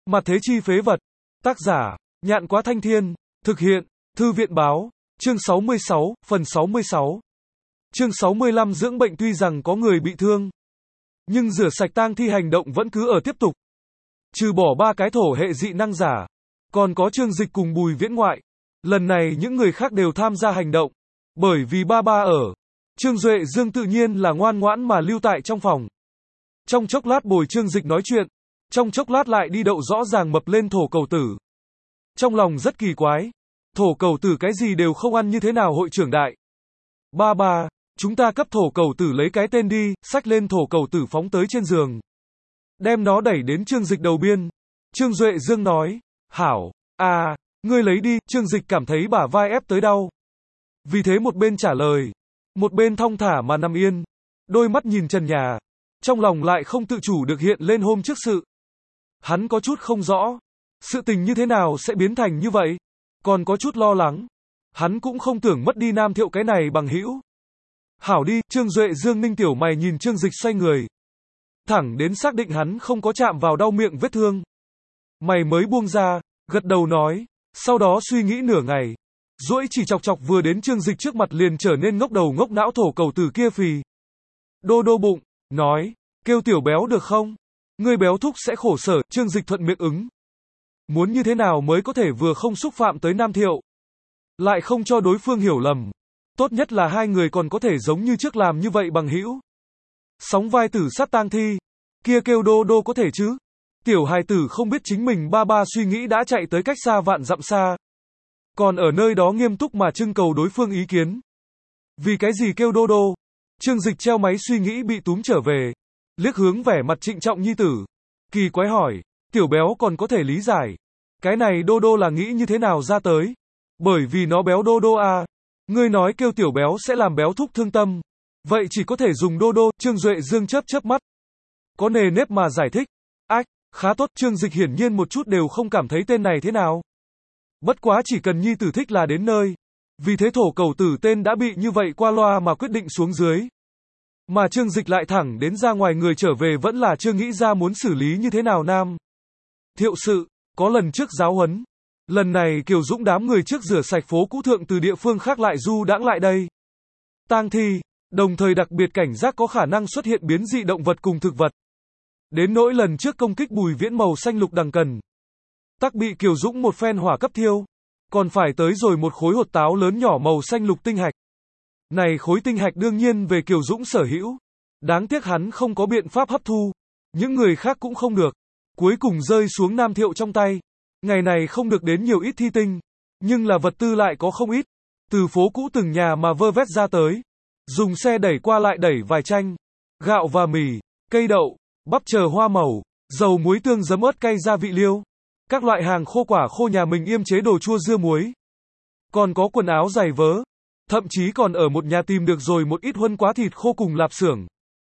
Mặt thế chi phế vật. Tác giả, Nhạn Quá Thanh Thiên. Thực hiện, Thư viện Báo. Chương 66, phần 66. Chương 65 dưỡng bệnh. Tuy rằng có người bị thương, nhưng rửa sạch tang thi hành động vẫn cứ ở tiếp tục. Trừ bỏ 3 cái thổ hệ dị năng giả, còn có Trương Dịch cùng Bùi Viễn ngoại. Lần này những người khác đều tham gia hành động, bởi vì ba ở. Trương Duệ Dương tự nhiên là ngoan ngoãn mà lưu tại trong phòng. Trong chốc lát bồi Trương Dịch nói chuyện, trong chốc lát lại đi đậu rõ ràng mập lên thổ cầu tử. Trong lòng rất kỳ quái, thổ cầu tử cái gì đều không ăn như thế nào hội trưởng đại. Ba, chúng ta cấp thổ cầu tử lấy cái tên đi, xách lên thổ cầu tử phóng tới trên giường. Đem nó đẩy đến Trương Dịch đầu biên. Trương Duệ Dương nói, hảo, ngươi lấy đi. Trương Dịch cảm thấy bả vai ép tới đau. Vì thế một bên trả lời, một bên thong thả mà nằm yên, đôi mắt nhìn trần nhà, trong lòng lại không tự chủ được hiện lên hôm trước sự. Hắn có chút không rõ, sự tình như thế nào sẽ biến thành như vậy, còn có chút lo lắng. Hắn cũng không tưởng mất đi Nam Thiệu cái này bằng hữu. Hảo đi. Trương Duệ Dương ninh tiểu mày nhìn Trương Dịch xoay người, thẳng đến xác định hắn không có chạm vào đau miệng vết thương, mày mới buông ra, gật đầu nói, sau đó suy nghĩ nửa ngày, duỗi chỉ chọc chọc vừa đến Trương Dịch trước mặt liền trở nên ngốc đầu ngốc não thổ cầu tử kia phì đô bụng, nói, kêu tiểu béo được không? Ngươi béo thúc sẽ khổ sở. Trương Dịch thuận miệng ứng. Muốn như thế nào mới có thể vừa không xúc phạm tới Nam Thiệu, lại không cho đối phương hiểu lầm. Tốt nhất là hai người còn có thể giống như trước làm như vậy bằng hữu. Sóng vai tử sát tang thi, kia kêu đô có thể chứ? Tiểu hài tử không biết chính mình ba suy nghĩ đã chạy tới cách xa vạn dặm xa, còn ở nơi đó nghiêm túc mà trưng cầu đối phương ý kiến. Vì cái gì kêu đô? Trương Dịch treo máy suy nghĩ bị túm trở về, liếc hướng vẻ mặt trịnh trọng nhi tử, kỳ quái hỏi, tiểu béo còn có thể lý giải, cái này đô là nghĩ như thế nào ra tới? Bởi vì nó béo đô à? Ngươi nói kêu tiểu béo sẽ làm béo thúc thương tâm, vậy chỉ có thể dùng đô. Trương Duệ Dương chớp mắt, có nề nếp mà giải thích. Ách, khá tốt. Trương Dịch hiển nhiên một chút đều không cảm thấy tên này thế nào. Bất quá chỉ cần nhi tử thích là đến nơi. Vì thế thổ cầu tử tên đã bị như vậy qua loa mà quyết định xuống dưới. Mà Trương Dịch lại thẳng đến ra ngoài người trở về vẫn là chưa nghĩ ra muốn xử lý như thế nào Nam Thiệu sự. Có lần trước giáo huấn, lần này Kiều Dũng đám người trước rửa sạch phố cũ thượng từ địa phương khác lại du đãng lại đây. Tang thi, đồng thời đặc biệt cảnh giác có khả năng xuất hiện biến dị động vật cùng thực vật. Đến nỗi lần trước công kích Bùi Viễn màu xanh lục đằng cần, tắc bị Kiều Dũng một phen hỏa cấp thiêu, còn phải tới rồi một khối hột táo lớn nhỏ màu xanh lục tinh hạch. Này khối tinh hạch đương nhiên về Kiều Dũng sở hữu, đáng tiếc hắn không có biện pháp hấp thu, những người khác cũng không được, cuối cùng rơi xuống Nam Thiệu trong tay. Ngày này không được đến nhiều ít thi tinh, nhưng là vật tư lại có không ít, từ phố cũ từng nhà mà vơ vét ra tới, dùng xe đẩy qua lại đẩy vài chanh, gạo và mì, cây đậu, bắp chờ hoa màu, dầu muối tương giấm ớt cay gia vị liêu, các loại hàng khô quả khô nhà mình yêm chế đồ chua dưa muối, còn có quần áo giày vớ, thậm chí còn ở một nhà tìm được rồi một ít huân quá thịt khô cùng lạp xưởng.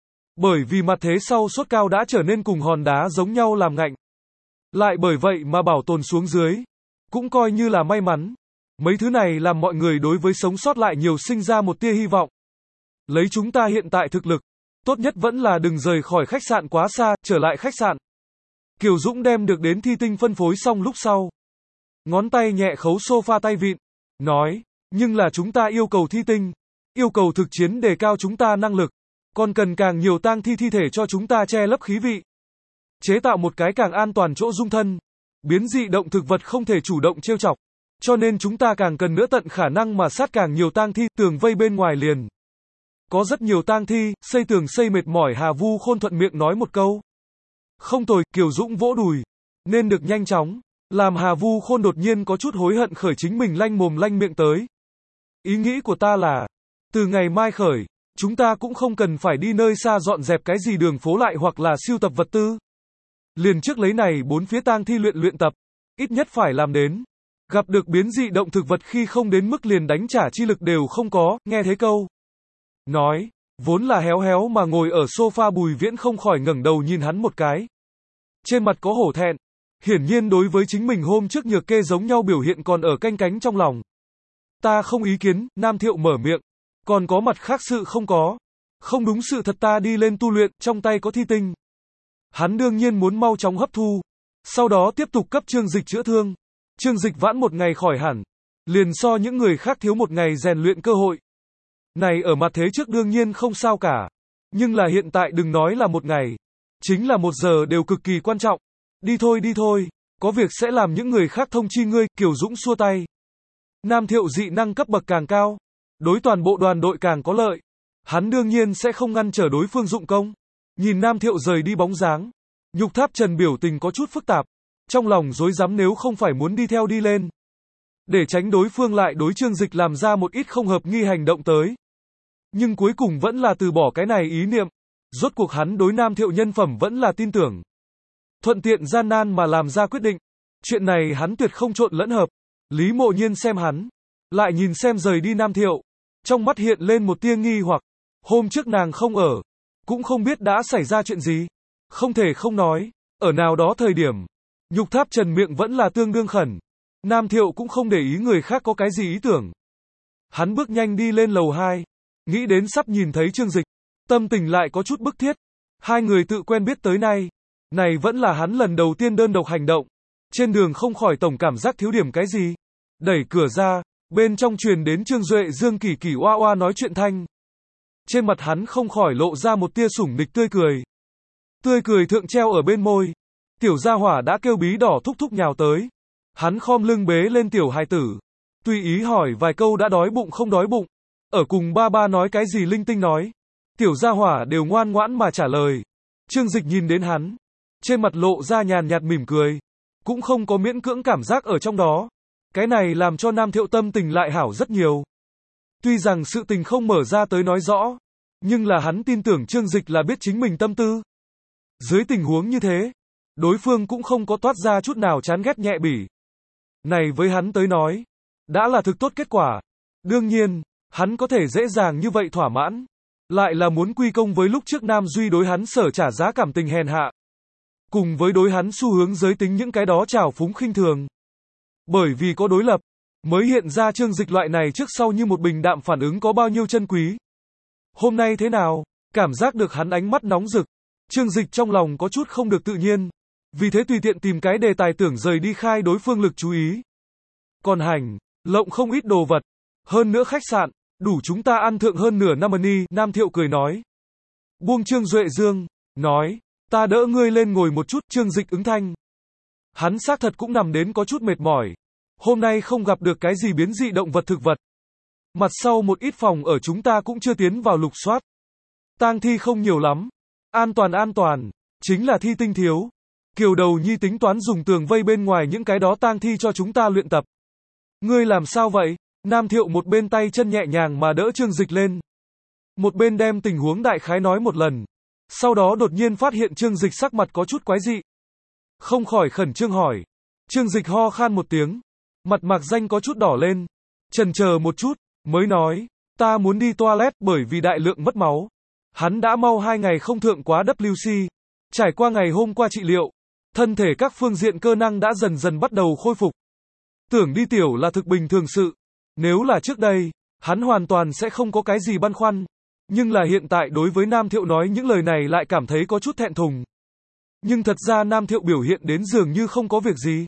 Bởi vì mặt thế sau sốt cao đã trở nên cùng hòn đá giống nhau làm ngạnh, lại bởi vậy mà bảo tồn xuống dưới, cũng coi như là may mắn. Mấy thứ này làm mọi người đối với sống sót lại nhiều sinh ra một tia hy vọng. Lấy chúng ta hiện tại thực lực, tốt nhất vẫn là đừng rời khỏi khách sạn quá xa. Trở lại khách sạn, Kiều Dũng đem được đến thi tinh phân phối xong lúc sau, ngón tay nhẹ khấu sofa tay vịn, nói, nhưng là chúng ta yêu cầu thi tinh, yêu cầu thực chiến đề cao chúng ta năng lực, còn cần càng nhiều tang thi thi thể cho chúng ta che lấp khí vị, chế tạo một cái càng an toàn chỗ dung thân. Biến dị động thực vật không thể chủ động trêu chọc, cho nên chúng ta càng cần nữa tận khả năng mà sát càng nhiều tang thi. Tường vây bên ngoài liền có rất nhiều tang thi, xây tường xây mệt mỏi. Hà Vu Khôn thuận miệng nói một câu. Không tồi. Kiều Dũng vỗ đùi, nên được nhanh chóng, làm Hà Vu Khôn đột nhiên có chút hối hận khởi chính mình lanh mồm lanh miệng tới. Ý nghĩ của ta là, từ ngày mai khởi, chúng ta cũng không cần phải đi nơi xa dọn dẹp cái gì đường phố lại hoặc là sưu tập vật tư. Liền trước lấy này 4 phía tang thi luyện tập, ít nhất phải làm đến. Gặp được biến dị động thực vật khi không đến mức liền đánh trả chi lực đều không có. Nghe thế câu nói, vốn là héo mà ngồi ở sofa Bùi Viễn không khỏi ngẩng đầu nhìn hắn một cái. Trên mặt có hổ thẹn, hiển nhiên đối với chính mình hôm trước nhược kê giống nhau biểu hiện còn ở canh cánh trong lòng. Ta không ý kiến. Nam Thiệu mở miệng, còn có mặt khác sự không có? Không đúng, sự thật ta đi lên tu luyện, trong tay có thi tinh. Hắn đương nhiên muốn mau chóng hấp thu, Sau đó tiếp tục cấp Trương Dịch chữa thương. Trương Dịch vãn một ngày khỏi hẳn, liền so những người khác thiếu một ngày rèn luyện cơ hội. Này ở mặt thế trước đương nhiên không sao cả. Nhưng là hiện tại đừng nói là một ngày. Chính là 1 giờ đều cực kỳ quan trọng. Đi thôi, có việc sẽ làm những người khác thông chi ngươi, Kiều Dũng xua tay. Nam Thiệu dị năng cấp bậc càng cao, đối toàn bộ đoàn đội càng có lợi. Hắn đương nhiên sẽ không ngăn trở đối phương dụng công. Nhìn Nam Thiệu rời đi bóng dáng, Nhục Tháp Trần biểu tình có chút phức tạp. Trong lòng rối rắm nếu không phải muốn đi theo đi lên. Để tránh đối phương lại đối Trương Dịch làm ra một ít không hợp nghi hành động tới. Nhưng cuối cùng vẫn là từ bỏ cái này ý niệm. Rốt cuộc hắn đối Nam Thiệu nhân phẩm vẫn là tin tưởng. Thuận tiện gian nan mà làm ra quyết định. Chuyện này hắn tuyệt không trộn lẫn hợp. Lý Mộ Nhiên xem hắn, lại nhìn xem rời đi Nam Thiệu. Trong mắt hiện lên một tia nghi hoặc. Hôm trước nàng không ở, cũng không biết đã xảy ra chuyện gì. Không thể không nói, ở nào đó thời điểm, Nhục Tháp Trần miệng vẫn là tương đương khẩn. Nam Thiệu cũng không để ý người khác có cái gì ý tưởng. Hắn bước nhanh đi lên lầu 2, nghĩ đến sắp nhìn thấy Trương Dịch, tâm tình lại có chút bức thiết. Hai người tự quen biết tới nay, này vẫn là hắn lần đầu tiên đơn độc hành động. Trên đường không khỏi tổng cảm giác thiếu điểm cái gì. Đẩy cửa ra, bên trong truyền đến Trương Duệ Dương kỳ kỳ oa oa nói chuyện thanh. Trên mặt hắn không khỏi lộ ra một tia sủng nịch tươi cười. Tươi cười thượng treo ở bên môi. Tiểu gia hỏa đã kêu bí đỏ thúc thúc nhào tới. Hắn khom lưng bế lên tiểu hài tử. Tùy ý hỏi vài câu đã đói bụng không đói bụng. Ở cùng ba ba nói cái gì linh tinh nói. Tiểu gia hỏa đều ngoan ngoãn mà trả lời. Trương Dịch nhìn đến hắn, trên mặt lộ ra nhàn nhạt mỉm cười. Cũng không có miễn cưỡng cảm giác ở trong đó. Cái này làm cho Nam Thiệu tâm tình lại hảo rất nhiều. Tuy rằng sự tình không mở ra tới nói rõ, nhưng là hắn tin tưởng Trương Dịch là biết chính mình tâm tư. Dưới tình huống như thế, đối phương cũng không có toát ra chút nào chán ghét nhẹ bỉ. Này với hắn tới nói, đã là thực tốt kết quả. Đương nhiên, hắn có thể dễ dàng như vậy thỏa mãn. Lại là muốn quy công với lúc trước Nam Duy đối hắn sở trả giá cảm tình hèn hạ. Cùng với đối hắn xu hướng giới tính những cái đó trào phúng khinh thường. Bởi vì có đối lập, mới hiện ra Trương Dịch loại này trước sau như một bình đạm phản ứng có bao nhiêu chân quý. Hôm nay thế nào? Cảm giác được hắn ánh mắt nóng rực. Trương Dịch trong lòng có chút không được tự nhiên. Vì thế tùy tiện tìm cái đề tài tưởng rời đi khai đối phương lực chú ý. Còn hành, lộng không ít đồ vật. Hơn nữa khách sạn, đủ chúng ta ăn thượng hơn nửa năm ni, Nam Thiệu cười nói. Buông Trương Duệ Dương, nói, ta đỡ ngươi lên ngồi một chút, Trương Dịch ứng thanh. Hắn xác thật cũng nằm đến có chút mệt mỏi. Hôm nay không gặp được cái gì biến dị động vật thực vật. Mặt sau một ít phòng ở chúng ta cũng chưa tiến vào lục soát. Tang thi không nhiều lắm. An toàn, chính là thi tinh thiếu. Kiều Đầu Nhi tính toán dùng tường vây bên ngoài những cái đó tang thi cho chúng ta luyện tập. Ngươi làm sao vậy? Nam Thiệu một bên tay chân nhẹ nhàng mà đỡ Trương Dịch lên. Một bên đem tình huống đại khái nói một lần. Sau đó đột nhiên phát hiện Trương Dịch sắc mặt có chút quái dị. Không khỏi khẩn trương hỏi. Trương Dịch ho khan một tiếng. Mặt mạc danh có chút đỏ lên. Chần chờ một chút, mới nói. Ta muốn đi toilet bởi vì đại lượng mất máu. Hắn đã mau 2 ngày không thượng quá WC. Trải qua ngày hôm qua trị liệu. Thân thể các phương diện cơ năng đã dần dần bắt đầu khôi phục. Tưởng đi tiểu là thực bình thường sự. Nếu là trước đây, hắn hoàn toàn sẽ không có cái gì băn khoăn. Nhưng là hiện tại đối với Nam Thiệu nói những lời này lại cảm thấy có chút thẹn thùng. Nhưng thật ra Nam Thiệu biểu hiện đến dường như không có việc gì.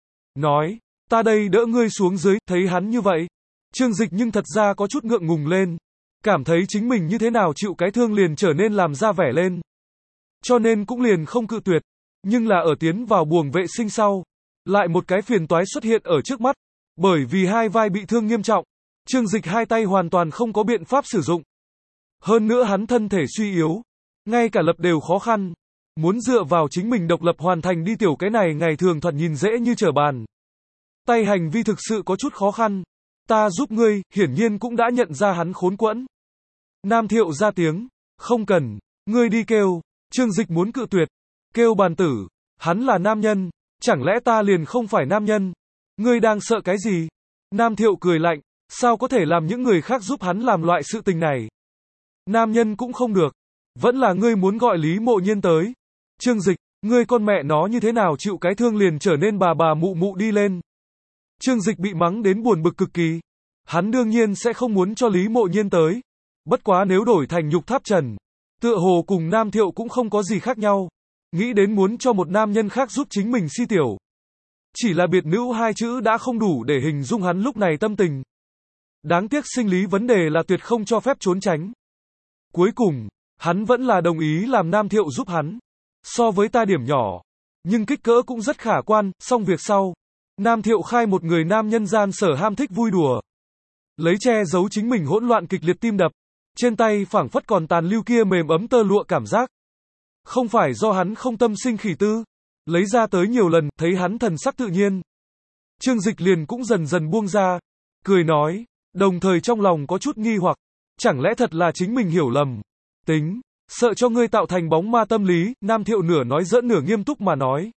Nói, ta đây đỡ ngươi xuống dưới, thấy hắn như vậy. Trương Dịch nhưng thật ra có chút ngượng ngùng lên. Cảm thấy chính mình như thế nào chịu cái thương liền trở nên làm ra vẻ lên. Cho nên cũng liền không cự tuyệt. Nhưng là ở tiến vào buồng vệ sinh sau. Lại một cái phiền toái xuất hiện ở trước mắt. Bởi vì hai vai bị thương nghiêm trọng. Trương Dịch hai tay hoàn toàn không có biện pháp sử dụng. Hơn nữa hắn thân thể suy yếu. Ngay cả lập đều khó khăn. Muốn dựa vào chính mình độc lập hoàn thành đi tiểu cái này ngày thường thoạt nhìn dễ như trở bàn. Tay hành vi thực sự có chút khó khăn. Ta giúp ngươi, hiển nhiên cũng đã nhận ra hắn khốn quẫn. Nam Thiệu ra tiếng. Không cần, ngươi đi kêu. Trương Dịch muốn cự tuyệt. Kêu bàn tử. Hắn là nam nhân. Chẳng lẽ ta liền không phải nam nhân? Ngươi đang sợ cái gì? Nam Thiệu cười lạnh. Sao có thể làm những người khác giúp hắn làm loại sự tình này? Nam nhân cũng không được. Vẫn là ngươi muốn gọi Lý Mộ Nhiên tới. Trương Dịch, ngươi con mẹ nó như thế nào chịu cái thương liền trở nên bà mụ mụ đi lên. Trương Dịch bị mắng đến buồn bực cực kỳ. Hắn đương nhiên sẽ không muốn cho Lý Mộ Nhiên tới. Bất quá nếu đổi thành Nhục Tháp Trần, tựa hồ cùng Nam Thiệu cũng không có gì khác nhau. nghĩ đến muốn cho một nam nhân khác giúp chính mình si tiểu. Chỉ là biệt nữ hai chữ đã không đủ để hình dung hắn lúc này tâm tình. Đáng tiếc sinh lý vấn đề là tuyệt không cho phép trốn tránh. Cuối cùng, hắn vẫn là đồng ý làm Nam Thiệu giúp hắn. So với ta điểm nhỏ, nhưng kích cỡ cũng rất khả quan, xong việc sau. Nam Thiệu khai một người nam nhân gian sở ham thích vui đùa. Lấy che giấu chính mình hỗn loạn kịch liệt tim đập. Trên tay phảng phất còn tàn lưu kia mềm ấm tơ lụa cảm giác. Không phải do hắn không tâm sinh khỉ tư. Lấy ra tới nhiều lần, thấy hắn thần sắc tự nhiên. Trương Dịch liền cũng dần dần buông ra. Cười nói, đồng thời trong lòng có chút nghi hoặc. Chẳng lẽ thật là chính mình hiểu lầm. Tính, sợ cho ngươi tạo thành bóng ma tâm lý, Nam Thiệu nửa nói giỡn nửa nghiêm túc mà nói.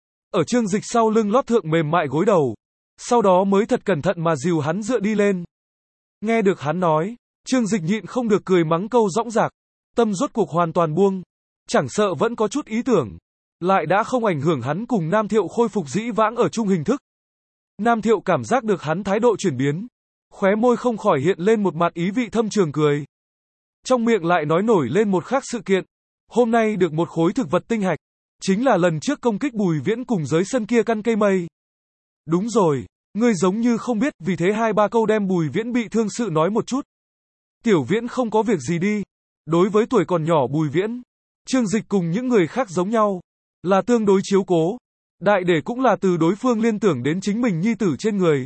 Ở Trương Dịch sau lưng lót thượng mềm mại gối đầu. Sau đó mới thật cẩn thận mà dìu hắn dựa đi lên. Nghe được hắn nói, Trương Dịch nhịn không được cười mắng câu dõng dạc. Tâm rốt cuộc hoàn toàn buông. Chẳng sợ vẫn có chút ý tưởng. Lại đã không ảnh hưởng hắn cùng Nam Thiệu khôi phục dĩ vãng ở chung hình thức. Nam Thiệu cảm giác được hắn thái độ chuyển biến. Khóe môi không khỏi hiện lên một mặt ý vị thâm trường cười. Trong miệng lại nói nổi lên một khác sự kiện. Hôm nay được một khối thực vật tinh hạch. Chính là lần trước công kích Bùi Viễn cùng giới sân kia căn cây mây. Đúng rồi, ngươi giống như không biết, vì thế 2-3 câu đem Bùi Viễn bị thương sự nói một chút. Tiểu Viễn không có việc gì đi. Đối với tuổi còn nhỏ Bùi Viễn, Trương Dịch cùng những người khác giống nhau, là tương đối chiếu cố. Đại để cũng là từ đối phương liên tưởng đến chính mình nhi tử trên người.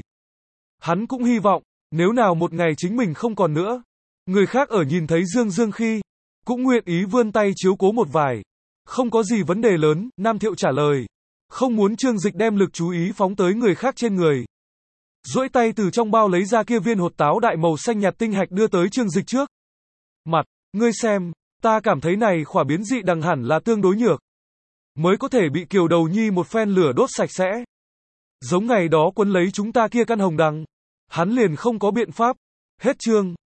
Hắn cũng hy vọng, nếu nào một ngày chính mình không còn nữa, người khác ở nhìn thấy Dương Dương khi, cũng nguyện ý vươn tay chiếu cố một vài. Không có gì vấn đề lớn, Nam Thiệu trả lời. Không muốn Trương Dịch đem lực chú ý phóng tới người khác trên người. Duỗi tay từ trong bao lấy ra kia viên hột táo đại màu xanh nhạt tinh hạch đưa tới Trương Dịch trước. Mặt, ngươi xem, ta cảm thấy này khỏa biến dị đằng hẳn là tương đối nhược. Mới có thể bị Kiều Đầu Nhi một phen lửa đốt sạch sẽ. Giống ngày đó quấn lấy chúng ta kia căn hồng đằng. Hắn liền không có biện pháp. Hết chương.